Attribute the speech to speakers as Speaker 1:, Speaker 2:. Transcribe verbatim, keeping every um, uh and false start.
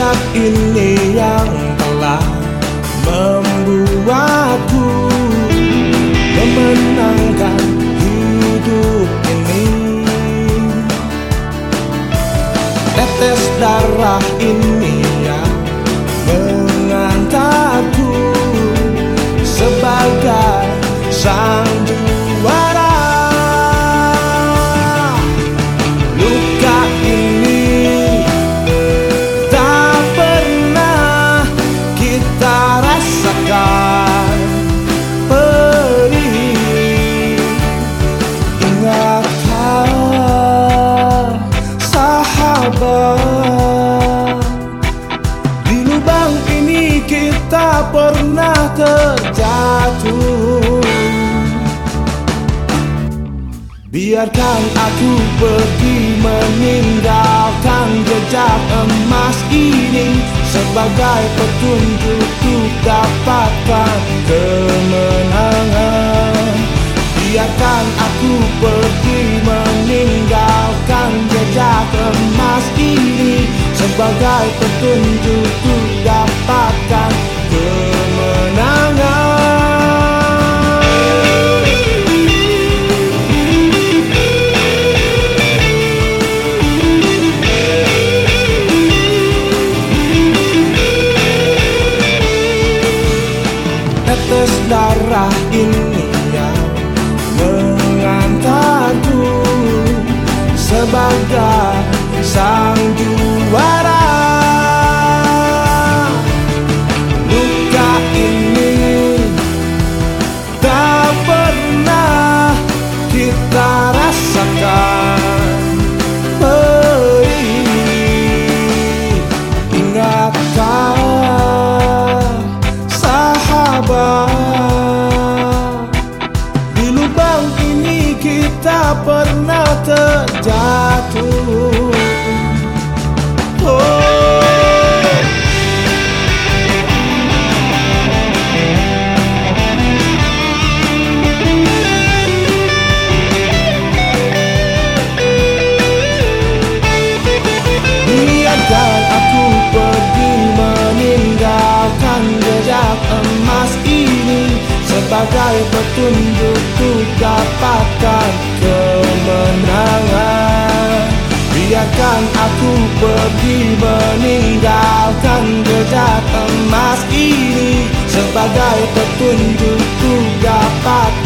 Speaker 1: Ingat ini yang telah membuatku memenangkan hidup ini. Tetes darah ini yang mengantarku sebagai sang juara. Luka ini tak pernah kita rasakan perih. Ingatkan sahabat, di lubang ini kita pernah terjatuh. Biarkan aku pergi meninggalkan jejak emas ini sebagai petunjuk untuk dapatkan kemenangan. Biarkan aku pergi meninggalkan jejak emas ini sebagai petunjuk untuk dapatkan kemenangan. Tetes darah ini yang mengantarku sebagai sang juara. Luka ini tak pernah kita rasakan perih. Ingatkan sahabat, di lubang ini kita pernah terjatuh. Oh. Biarkan aku pergi meninggalkan jejak emas ini sebagai petunjuk untuk dapatkan kemenangan. Biarkan aku pergi meninggalkan jejak emas ini sebagai petunjuk untuk dapat